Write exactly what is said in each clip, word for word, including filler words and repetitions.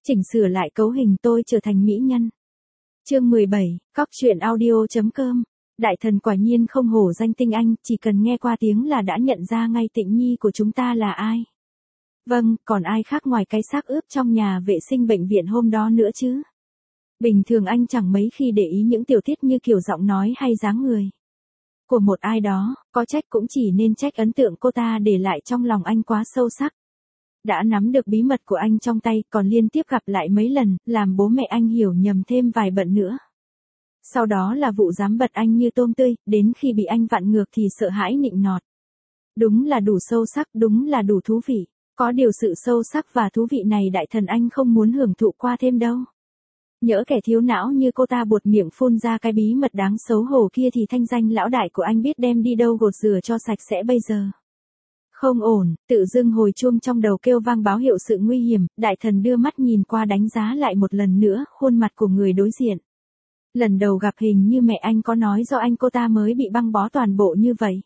Chỉnh sửa lại cấu hình tôi trở thành mỹ nhân. Chương mười bảy, Cóc truyện audio.com. Đại thần quả nhiên không hổ danh tinh anh, chỉ cần nghe qua tiếng là đã nhận ra ngay Tịnh Nhi của chúng ta là ai. Vâng, còn ai khác ngoài cái xác ướp trong nhà vệ sinh bệnh viện hôm đó nữa chứ. Bình thường anh chẳng mấy khi để ý những tiểu tiết như kiểu giọng nói hay dáng người của một ai đó, có trách cũng chỉ nên trách ấn tượng cô ta để lại trong lòng anh quá sâu sắc. Đã nắm được bí mật của anh trong tay, còn liên tiếp gặp lại mấy lần, làm bố mẹ anh hiểu nhầm thêm vài bận nữa. Sau đó là vụ dám bật anh như tôm tươi, đến khi bị anh vặn ngược thì sợ hãi nịnh nọt. Đúng là đủ sâu sắc, đúng là đủ thú vị. Có điều sự sâu sắc và thú vị này đại thần anh không muốn hưởng thụ qua thêm đâu. Nhỡ kẻ thiếu não như cô ta buột miệng phun ra cái bí mật đáng xấu hổ kia thì thanh danh lão đại của anh biết đem đi đâu gột rửa cho sạch sẽ bây giờ. Không ổn, tự dưng hồi chuông trong đầu kêu vang báo hiệu sự nguy hiểm, đại thần đưa mắt nhìn qua đánh giá lại một lần nữa khuôn mặt của người đối diện. Lần đầu gặp hình như mẹ anh có nói do anh cô ta mới bị băng bó toàn bộ như vậy.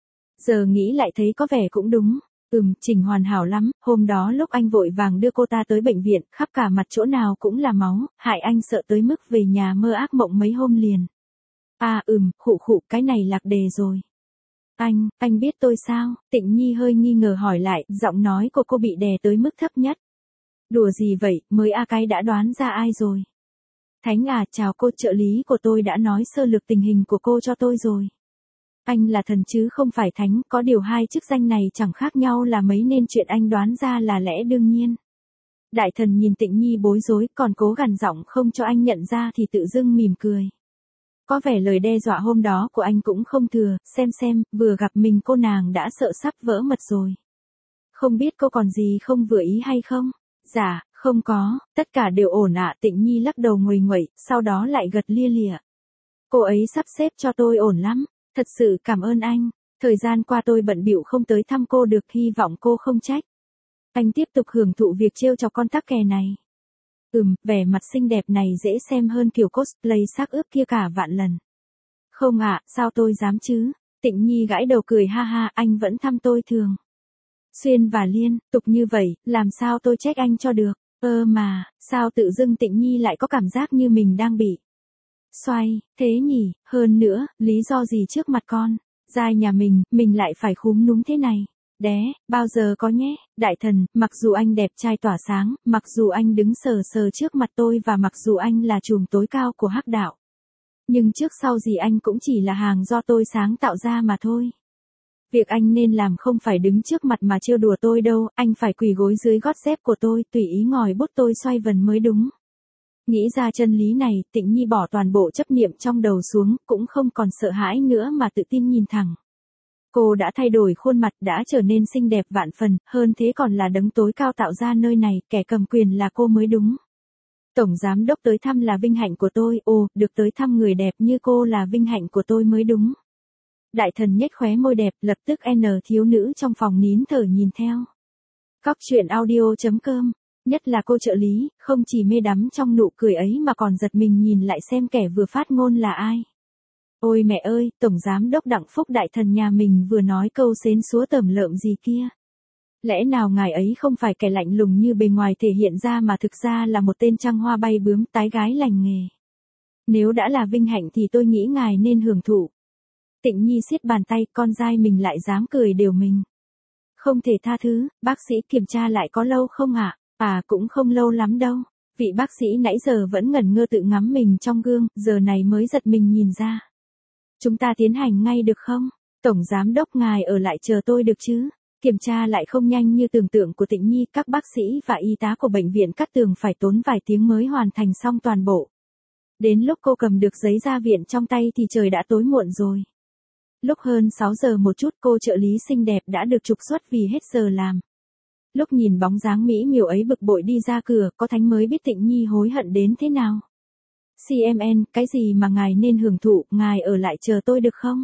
Giờ nghĩ lại thấy có vẻ cũng đúng. Ừm, chỉnh hoàn hảo lắm, hôm đó lúc anh vội vàng đưa cô ta tới bệnh viện, khắp cả mặt chỗ nào cũng là máu, hại anh sợ tới mức về nhà mơ ác mộng mấy hôm liền. À ừm, khụ khụ, cái này lạc đề rồi. Anh, anh biết tôi sao? Tịnh Nhi hơi nghi ngờ hỏi lại, giọng nói của cô bị đè tới mức thấp nhất. Đùa gì vậy, mới a cái đã đoán ra ai rồi. Thánh à, chào cô, trợ lý của tôi đã nói sơ lược tình hình của cô cho tôi rồi. Anh là thần chứ không phải thánh, có điều hai chức danh này chẳng khác nhau là mấy nên chuyện anh đoán ra là lẽ đương nhiên. Đại thần nhìn Tịnh Nhi bối rối, còn cố gằn giọng không cho anh nhận ra thì tự dưng mỉm cười. Có vẻ lời đe dọa hôm đó của anh cũng không thừa, xem xem, vừa gặp mình cô nàng đã sợ sắp vỡ mật rồi. Không biết cô còn gì không vừa ý hay không? Dạ, không có, tất cả đều ổn ạ. Tịnh Nhi lắc đầu nguầy nguậy, sau đó lại gật lia lịa. Cô ấy sắp xếp cho tôi ổn lắm. Thật sự cảm ơn anh, thời gian qua tôi bận bịu không tới thăm cô được, hy vọng cô không trách. Anh tiếp tục hưởng thụ việc trêu chọc con tắc kè này. Ừm, vẻ mặt xinh đẹp này dễ xem hơn kiểu cosplay xác ướp kia cả vạn lần. Không ạ, sao tôi dám chứ? Tịnh Nhi gãi đầu cười ha ha, anh vẫn thăm tôi thường xuyên và liên tục như vậy, làm sao tôi trách anh cho được? Ơ mà, sao tự dưng Tịnh Nhi lại có cảm giác như mình đang bị xoay, thế nhỉ, hơn nữa, lý do gì trước mặt con, giai nhà mình, mình lại phải khúm núm thế này, đé, bao giờ có nhé, đại thần, mặc dù anh đẹp trai tỏa sáng, mặc dù anh đứng sờ sờ trước mặt tôi và mặc dù anh là chùm tối cao của hắc đạo. Nhưng trước sau gì anh cũng chỉ là hàng do tôi sáng tạo ra mà thôi. Việc anh nên làm không phải đứng trước mặt mà trêu đùa tôi đâu, anh phải quỳ gối dưới gót dép của tôi, tùy ý ngòi bút tôi xoay vần mới đúng. Nghĩ ra chân lý này, Tịnh Nhi bỏ toàn bộ chấp niệm trong đầu xuống, cũng không còn sợ hãi nữa mà tự tin nhìn thẳng. Cô đã thay đổi khuôn mặt, đã trở nên xinh đẹp vạn phần, hơn thế còn là đấng tối cao tạo ra nơi này, kẻ cầm quyền là cô mới đúng. Tổng giám đốc tới thăm là vinh hạnh của tôi, ồ, được tới thăm người đẹp như cô là vinh hạnh của tôi mới đúng. Đại thần nhếch khóe môi đẹp, lập tức N thiếu nữ trong phòng nín thở nhìn theo. Cóc truyện audio.com. Nhất là cô trợ lý, không chỉ mê đắm trong nụ cười ấy mà còn giật mình nhìn lại xem kẻ vừa phát ngôn là ai. Ôi mẹ ơi, Tổng Giám đốc Đặng Phúc đại thần nhà mình vừa nói câu xến xúa tởm lợm gì kia. Lẽ nào ngài ấy không phải kẻ lạnh lùng như bề ngoài thể hiện ra mà thực ra là một tên trăng hoa bay bướm tái gái lành nghề. Nếu đã là vinh hạnh thì tôi nghĩ ngài nên hưởng thụ. Tịnh Nhi siết bàn tay, con dai mình lại dám cười đều mình. Không thể tha thứ, bác sĩ kiểm tra lại có lâu không ạ? À? À cũng không lâu lắm đâu. Vị bác sĩ nãy giờ vẫn ngẩn ngơ tự ngắm mình trong gương, giờ này mới giật mình nhìn ra. Chúng ta tiến hành ngay được không? Tổng giám đốc ngài ở lại chờ tôi được chứ? Kiểm tra lại không nhanh như tưởng tượng của Tịnh Nhi, các bác sĩ và y tá của bệnh viện Cát Tường phải tốn vài tiếng mới hoàn thành xong toàn bộ. Đến lúc cô cầm được giấy ra viện trong tay thì trời đã tối muộn rồi. Lúc hơn sáu giờ một chút cô trợ lý xinh đẹp đã được trục xuất vì hết giờ làm. Lúc nhìn bóng dáng mỹ miều ấy bực bội đi ra cửa, có thánh mới biết Tịnh Nhi hối hận đến thế nào. xê em en, cái gì mà ngài nên hưởng thụ, ngài ở lại chờ tôi được không?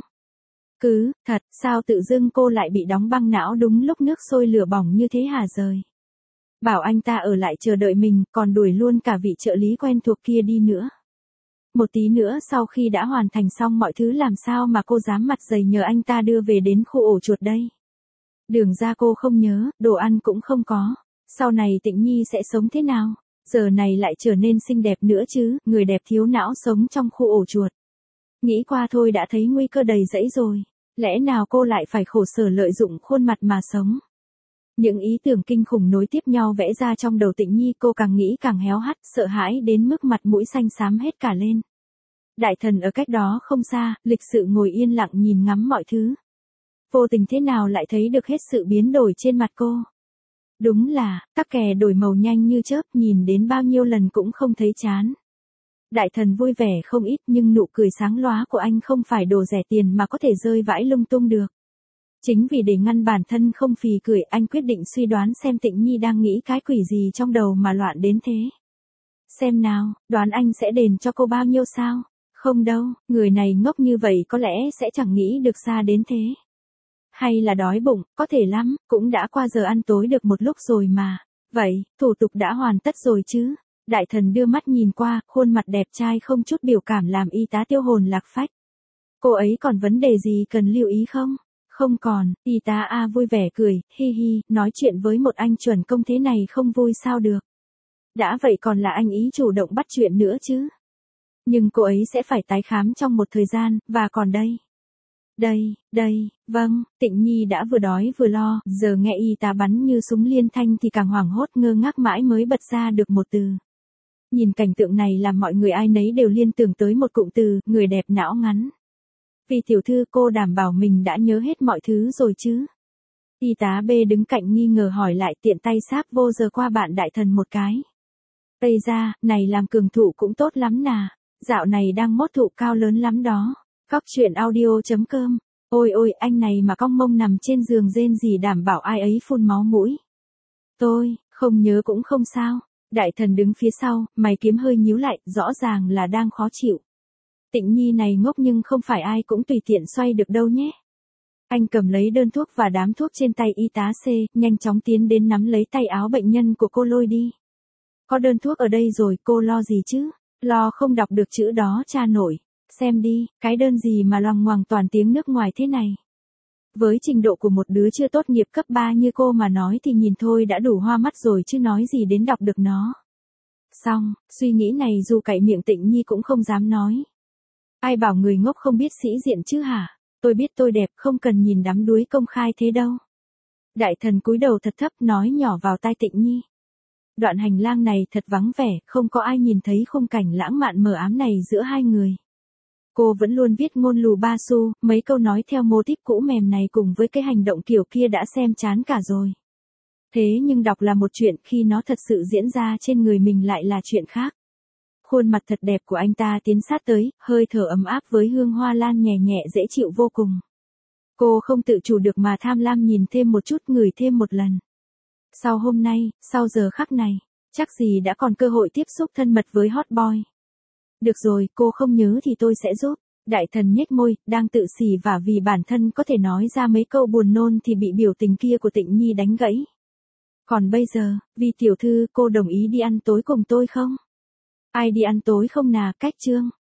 Cứ, thật, sao tự dưng cô lại bị đóng băng não đúng lúc nước sôi lửa bỏng như thế hả rời? Bảo anh ta ở lại chờ đợi mình, còn đuổi luôn cả vị trợ lý quen thuộc kia đi nữa. Một tí nữa sau khi đã hoàn thành xong mọi thứ làm sao mà cô dám mặt dày nhờ anh ta đưa về đến khu ổ chuột đây? Đường ra cô không nhớ, đồ ăn cũng không có. Sau này Tịnh Nhi sẽ sống thế nào? Giờ này lại trở nên xinh đẹp nữa chứ, người đẹp thiếu não sống trong khu ổ chuột. Nghĩ qua thôi đã thấy nguy cơ đầy rẫy rồi. Lẽ nào cô lại phải khổ sở lợi dụng khuôn mặt mà sống? Những ý tưởng kinh khủng nối tiếp nhau vẽ ra trong đầu Tịnh Nhi, cô càng nghĩ càng héo hắt, sợ hãi đến mức mặt mũi xanh xám hết cả lên. Đại thần ở cách đó không xa, lịch sự ngồi yên lặng nhìn ngắm mọi thứ. Vô tình thế nào lại thấy được hết sự biến đổi trên mặt cô. Đúng là, tắc kè đổi màu nhanh như chớp, nhìn đến bao nhiêu lần cũng không thấy chán. Đại thần vui vẻ không ít, nhưng nụ cười sáng lóa của anh không phải đồ rẻ tiền mà có thể rơi vãi lung tung được. Chính vì để ngăn bản thân không phì cười, anh quyết định suy đoán xem Tịnh Nhi đang nghĩ cái quỷ gì trong đầu mà loạn đến thế. Xem nào, đoán anh sẽ đền cho cô bao nhiêu sao? Không đâu, người này ngốc như vậy có lẽ sẽ chẳng nghĩ được xa đến thế. Hay là đói bụng, có thể lắm, cũng đã qua giờ ăn tối được một lúc rồi mà. Vậy, thủ tục đã hoàn tất rồi chứ? Đại thần đưa mắt nhìn qua, khuôn mặt đẹp trai không chút biểu cảm làm y tá tiêu hồn lạc phách. Cô ấy còn vấn đề gì cần lưu ý không? Không còn, y tá A vui vẻ cười, hi hi, nói chuyện với một anh chuẩn công thế này không vui sao được. Đã vậy còn là anh ý chủ động bắt chuyện nữa chứ. Nhưng cô ấy sẽ phải tái khám trong một thời gian, và còn đây. Đây, đây, vâng, Tịnh Nhi đã vừa đói vừa lo, giờ nghe y tá bắn như súng liên thanh thì càng hoảng hốt ngơ ngác mãi mới bật ra được một từ. Nhìn cảnh tượng này làm mọi người ai nấy đều liên tưởng tới một cụm từ, người đẹp não ngắn. Vì tiểu thư cô đảm bảo mình đã nhớ hết mọi thứ rồi chứ. Y tá B đứng cạnh nghi ngờ hỏi lại, tiện tay sáp vô giờ qua bạn đại thần một cái. Tây ra, này làm cường thụ cũng tốt lắm nà, dạo này đang mốt thụ cao lớn lắm đó. Cóc truyện audio chấm com. Ôi ôi, anh này mà cong mông nằm trên giường rên gì đảm bảo ai ấy phun máu mũi. Tôi, không nhớ cũng không sao. Đại thần đứng phía sau, mày kiếm hơi nhíu lại, rõ ràng là đang khó chịu. Tịnh Nhi này ngốc nhưng không phải ai cũng tùy tiện xoay được đâu nhé. Anh cầm lấy đơn thuốc và đám thuốc trên tay y tá C, nhanh chóng tiến đến nắm lấy tay áo bệnh nhân của cô lôi đi. Có đơn thuốc ở đây rồi, cô lo gì chứ? Lo không đọc được chữ đó cha nổi. Xem đi, cái đơn gì mà loằng ngoằng toàn tiếng nước ngoài thế này. Với trình độ của một đứa chưa tốt nghiệp cấp ba như cô mà nói thì nhìn thôi đã đủ hoa mắt rồi chứ nói gì đến đọc được nó. Xong, suy nghĩ này dù cậy miệng Tịnh Nhi cũng không dám nói. Ai bảo người ngốc không biết sĩ diện chứ hả? Tôi biết tôi đẹp, không cần nhìn đắm đuối công khai thế đâu. Đại thần cúi đầu thật thấp nói nhỏ vào tai Tịnh Nhi. Đoạn hành lang này thật vắng vẻ, không có ai nhìn thấy khung cảnh lãng mạn mờ ám này giữa hai người. Cô vẫn luôn viết ngôn lù ba xu, mấy câu nói theo mô típ cũ mềm này cùng với cái hành động kiểu kia đã xem chán cả rồi. Thế nhưng đọc là một chuyện, khi nó thật sự diễn ra trên người mình lại là chuyện khác. Khuôn mặt thật đẹp của anh ta tiến sát tới, hơi thở ấm áp với hương hoa lan nhẹ nhẹ dễ chịu vô cùng. Cô không tự chủ được mà tham lam nhìn thêm một chút, ngửi thêm một lần. Sau hôm nay, sau giờ khắc này, chắc gì đã còn cơ hội tiếp xúc thân mật với hot boy. Được rồi, cô không nhớ thì tôi sẽ giúp. Đại thần nhếch môi, đang tự xì vả vì bản thân có thể nói ra mấy câu buồn nôn thì bị biểu tình kia của Tịnh Nhi đánh gãy. Còn bây giờ, vì tiểu thư cô đồng ý đi ăn tối cùng tôi không? Ai đi ăn tối không nà, cách chương.